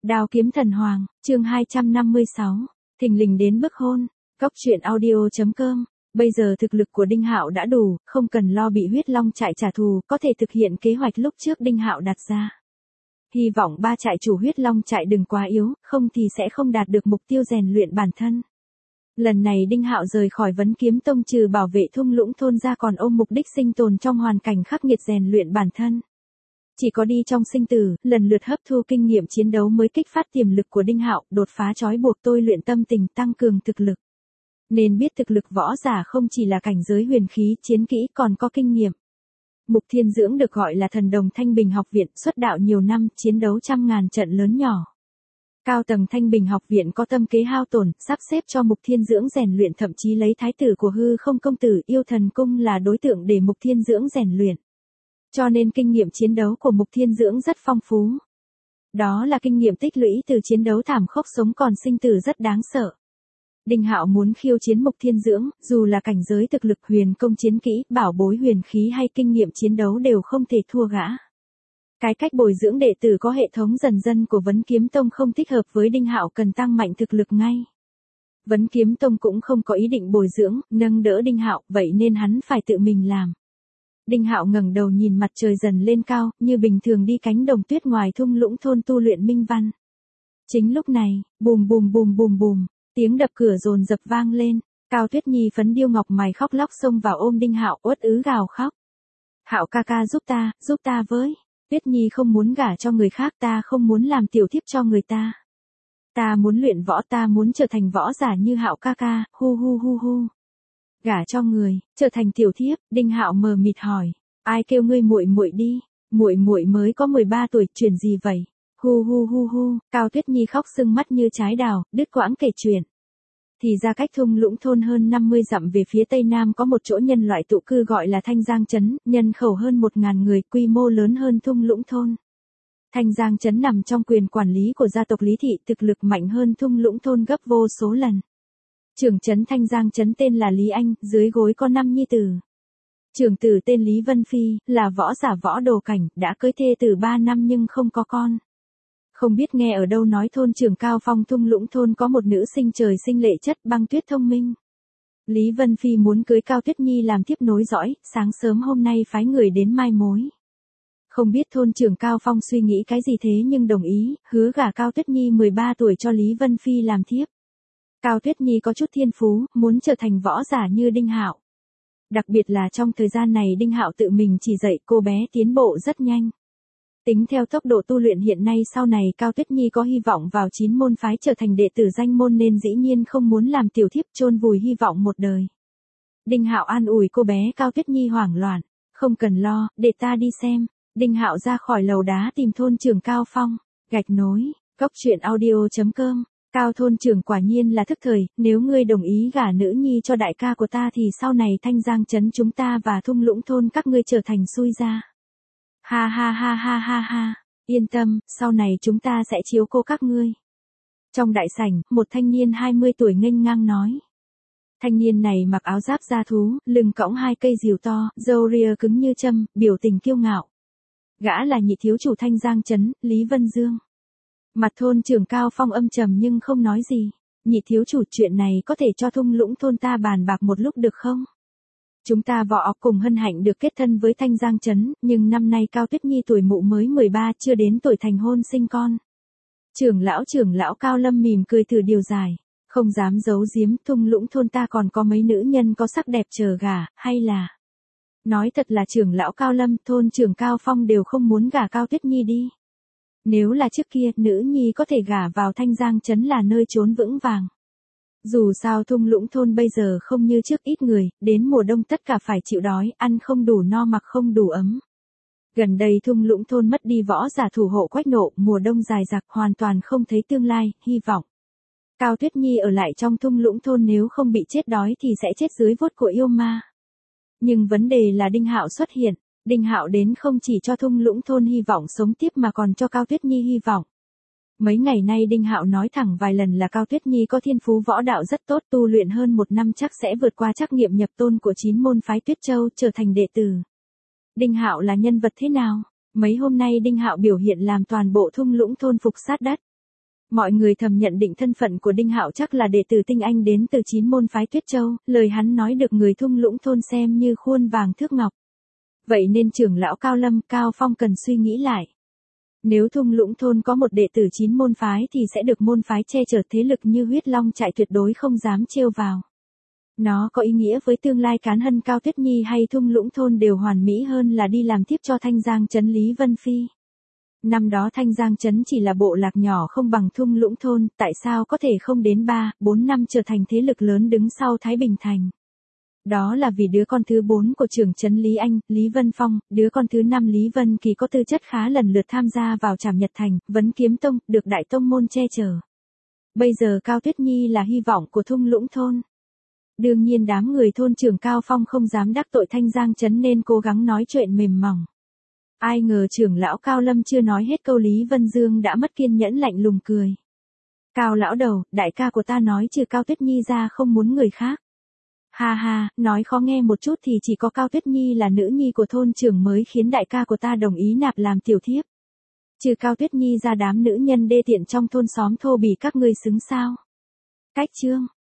Đao kiếm thần hoàng, chương 256, thình lình đến bức hôn. Góc truyện audio.com. Bây giờ thực lực của Đinh Hạo đã đủ, không cần lo bị huyết long trại trả thù, có thể thực hiện kế hoạch lúc trước Đinh Hạo đặt ra. Hy vọng ba trại chủ huyết long trại đừng quá yếu, không thì sẽ không đạt được mục tiêu rèn luyện bản thân. Lần này Đinh Hạo rời khỏi Vấn Kiếm Tông trừ bảo vệ thung lũng thôn ra còn ôm mục đích sinh tồn trong hoàn cảnh khắc nghiệt rèn luyện bản thân. Chỉ có đi trong sinh tử, lần lượt hấp thu kinh nghiệm chiến đấu mới kích phát tiềm lực của Đinh Hạo, đột phá trói buộc tôi luyện tâm tình tăng cường thực lực. Nên biết thực lực võ giả không chỉ là cảnh giới huyền khí, chiến kỹ còn có kinh nghiệm. Mục Thiên Dưỡng được gọi là thần đồng Thanh Bình học viện, xuất đạo nhiều năm, chiến đấu trăm ngàn trận lớn nhỏ. Cao tầng Thanh Bình học viện có tâm kế hao tổn, sắp xếp cho Mục Thiên Dưỡng rèn luyện, thậm chí lấy thái tử của Hư Không công tử Yêu Thần cung là đối tượng để Mục Thiên Dưỡng rèn luyện. Cho nên kinh nghiệm chiến đấu của Mục Thiên Dưỡng rất phong phú. Đó là kinh nghiệm tích lũy từ chiến đấu thảm khốc sống còn sinh tử rất đáng sợ. Đinh Hạo muốn khiêu chiến Mục Thiên Dưỡng, dù là cảnh giới thực lực huyền công chiến kỹ, bảo bối huyền khí hay kinh nghiệm chiến đấu đều không thể thua gã. Cái cách bồi dưỡng đệ tử có hệ thống dần dần của Vấn Kiếm Tông không thích hợp với Đinh Hạo, cần tăng mạnh thực lực ngay. Vấn Kiếm Tông cũng không có ý định bồi dưỡng, nâng đỡ Đinh Hạo, vậy nên hắn phải tự mình làm. Đinh Hạo ngẩng đầu nhìn mặt trời dần lên cao, như bình thường đi cánh đồng tuyết ngoài thung lũng thôn tu luyện minh văn. Chính lúc này, bùm bùm bùm bùm bùm, tiếng đập cửa dồn dập vang lên, Cao Tuyết Nhi phấn điêu ngọc mày khóc lóc xông vào ôm Đinh Hạo, uất ứ gào khóc. Hạo ca ca giúp ta với. Tuyết Nhi không muốn gả cho người khác, ta không muốn làm tiểu thiếp cho người ta. Ta muốn luyện võ, ta muốn trở thành võ giả như Hạo ca ca, hu hu hu hu. Gả cho người, trở thành tiểu thiếp, Đinh Hạo mờ mịt hỏi, ai kêu ngươi muội muội đi, muội muội mới có 13 tuổi, chuyện gì vậy? Hu hu hu hu, Cao Tuyết Nhi khóc sưng mắt như trái đào, đứt quãng kể chuyện. Thì ra cách thung lũng thôn hơn 50 dặm về phía tây nam có một chỗ nhân loại tụ cư gọi là Thanh Giang Trấn, nhân khẩu hơn 1000 người, quy mô lớn hơn thung lũng thôn. Thanh Giang Trấn nằm trong quyền quản lý của gia tộc Lý Thị, thực lực mạnh hơn thung lũng thôn gấp vô số lần. Trưởng trấn Thanh Giang Trấn tên là Lý Anh, dưới gối có 5 nhi tử. Trưởng tử tên Lý Vân Phi, là võ giả võ đồ cảnh, đã cưới thê tử 3 năm nhưng không có con. Không biết nghe ở đâu nói thôn trưởng Cao Phong thung lũng thôn có một nữ sinh trời sinh lệ chất băng tuyết thông minh. Lý Vân Phi muốn cưới Cao Tuyết Nhi làm tiếp nối dõi, sáng sớm hôm nay phái người đến mai mối. Không biết thôn trưởng Cao Phong suy nghĩ cái gì thế nhưng đồng ý, hứa gả Cao Tuyết Nhi 13 tuổi cho Lý Vân Phi làm thiếp. Cao Tuyết Nhi có chút thiên phú, muốn trở thành võ giả như Đinh Hạo. Đặc biệt là trong thời gian này Đinh Hạo tự mình chỉ dạy, cô bé tiến bộ rất nhanh. Tính theo tốc độ tu luyện hiện nay, sau này Cao Tuyết Nhi có hy vọng vào 9 môn phái trở thành đệ tử danh môn nên dĩ nhiên không muốn làm tiểu thiếp chôn vùi hy vọng một đời. Đinh Hạo an ủi cô bé. Cao Tuyết Nhi hoảng loạn, không cần lo, để ta đi xem. Đinh Hạo ra khỏi lầu đá tìm thôn trưởng Cao Phong. Gạch nối, góc truyện audio.com. Cao thôn trưởng quả nhiên là thức thời, nếu ngươi đồng ý gả nữ nhi cho đại ca của ta thì sau này Thanh Giang Trấn chúng ta và thung lũng thôn các ngươi trở thành xui gia. Ha ha ha ha ha ha, yên tâm, sau này chúng ta sẽ chiếu cố các ngươi. Trong đại sảnh, một thanh niên 20 tuổi nghênh ngang nói. Thanh niên này mặc áo giáp da thú, lưng cõng 2 cây rìu to, râu ria cứng như châm, biểu tình kiêu ngạo. Gã là nhị thiếu chủ Thanh Giang Trấn, Lý Vân Dương. Mặt thôn trưởng Cao Phong âm trầm nhưng không nói gì. Nhị thiếu chủ, chuyện này có thể cho thung lũng thôn ta bàn bạc một lúc được không? Chúng ta võ cùng hân hạnh được kết thân với Thanh Giang Trấn, nhưng năm nay Cao Tuyết Nhi tuổi mụ mới 13, chưa đến tuổi thành hôn sinh con. Trưởng lão Cao Lâm mỉm cười thử điều giải, không dám giấu giếm, thung lũng thôn ta còn có mấy nữ nhân có sắc đẹp chờ gả, hay là... Nói thật là trưởng lão Cao Lâm, thôn trưởng Cao Phong đều không muốn gả Cao Tuyết Nhi đi. Nếu là trước kia, nữ nhi có thể gả vào Thanh Giang Trấn là nơi trốn vững vàng. Dù sao thung lũng thôn bây giờ không như trước ít người, đến mùa đông tất cả phải chịu đói, ăn không đủ no mặc không đủ ấm. Gần đây thung lũng thôn mất đi võ giả thủ hộ Quách Nộ, mùa đông dài dặc hoàn toàn không thấy tương lai, hy vọng. Cao Tuyết Nhi ở lại trong thung lũng thôn nếu không bị chết đói thì sẽ chết dưới vuốt của yêu ma. Nhưng vấn đề là Đinh Hạo xuất hiện. Đinh Hạo đến không chỉ cho thung lũng thôn hy vọng sống tiếp mà còn cho Cao Tuyết Nhi hy vọng. Mấy ngày nay Đinh Hạo nói thẳng vài lần là Cao Tuyết Nhi có thiên phú võ đạo rất tốt, tu luyện hơn 1 năm chắc sẽ vượt qua trắc nghiệm nhập tôn của 9 môn phái Tuyết Châu, trở thành đệ tử. Đinh Hạo là nhân vật thế nào? Mấy hôm nay Đinh Hạo biểu hiện làm toàn bộ thung lũng thôn phục sát đất. Mọi người thầm nhận định thân phận của Đinh Hạo chắc là đệ tử tinh anh đến từ 9 môn phái Tuyết Châu, lời hắn nói được người thung lũng thôn xem như khuôn vàng thước ngọc. Vậy nên trưởng lão Cao Lâm, Cao Phong cần suy nghĩ lại. Nếu thung lũng thôn có một đệ tử 9 môn phái thì sẽ được môn phái che chở, thế lực như huyết long trại tuyệt đối không dám trêu vào. Nó có ý nghĩa với tương lai cán hân Cao Tuyết Nhi hay thung lũng thôn đều hoàn mỹ hơn là đi làm tiếp cho Thanh Giang trấn Lý Vân Phi. Năm đó Thanh Giang trấn chỉ là bộ lạc nhỏ không bằng thung lũng thôn, tại sao có thể không đến 3-4 năm trở thành thế lực lớn đứng sau Thái Bình Thành. Đó là vì đứa con thứ 4 của trưởng trấn Lý Anh, Lý Vân Phong, đứa con thứ 5 Lý Vân Kỳ có tư chất khá lần lượt tham gia vào Trảm Nhật Thành, Vấn Kiếm Tông, được đại tông môn che chở. Bây giờ Cao Tuyết Nhi là hy vọng của thung lũng thôn. Đương nhiên đám người thôn trưởng Cao Phong không dám đắc tội Thanh Giang trấn nên cố gắng nói chuyện mềm mỏng. Ai ngờ trưởng lão Cao Lâm chưa nói hết câu Lý Vân Dương đã mất kiên nhẫn lạnh lùng cười. Cao lão đầu, đại ca của ta nói trừ Cao Tuyết Nhi ra không muốn người khác. Ha ha, nói khó nghe một chút thì chỉ có Cao Tuyết Nhi là nữ nhi của thôn trưởng mới khiến đại ca của ta đồng ý nạp làm tiểu thiếp. Trừ Cao Tuyết Nhi ra đám nữ nhân đê tiện trong thôn xóm thô bỉ các ngươi xứng sao. Cách chương.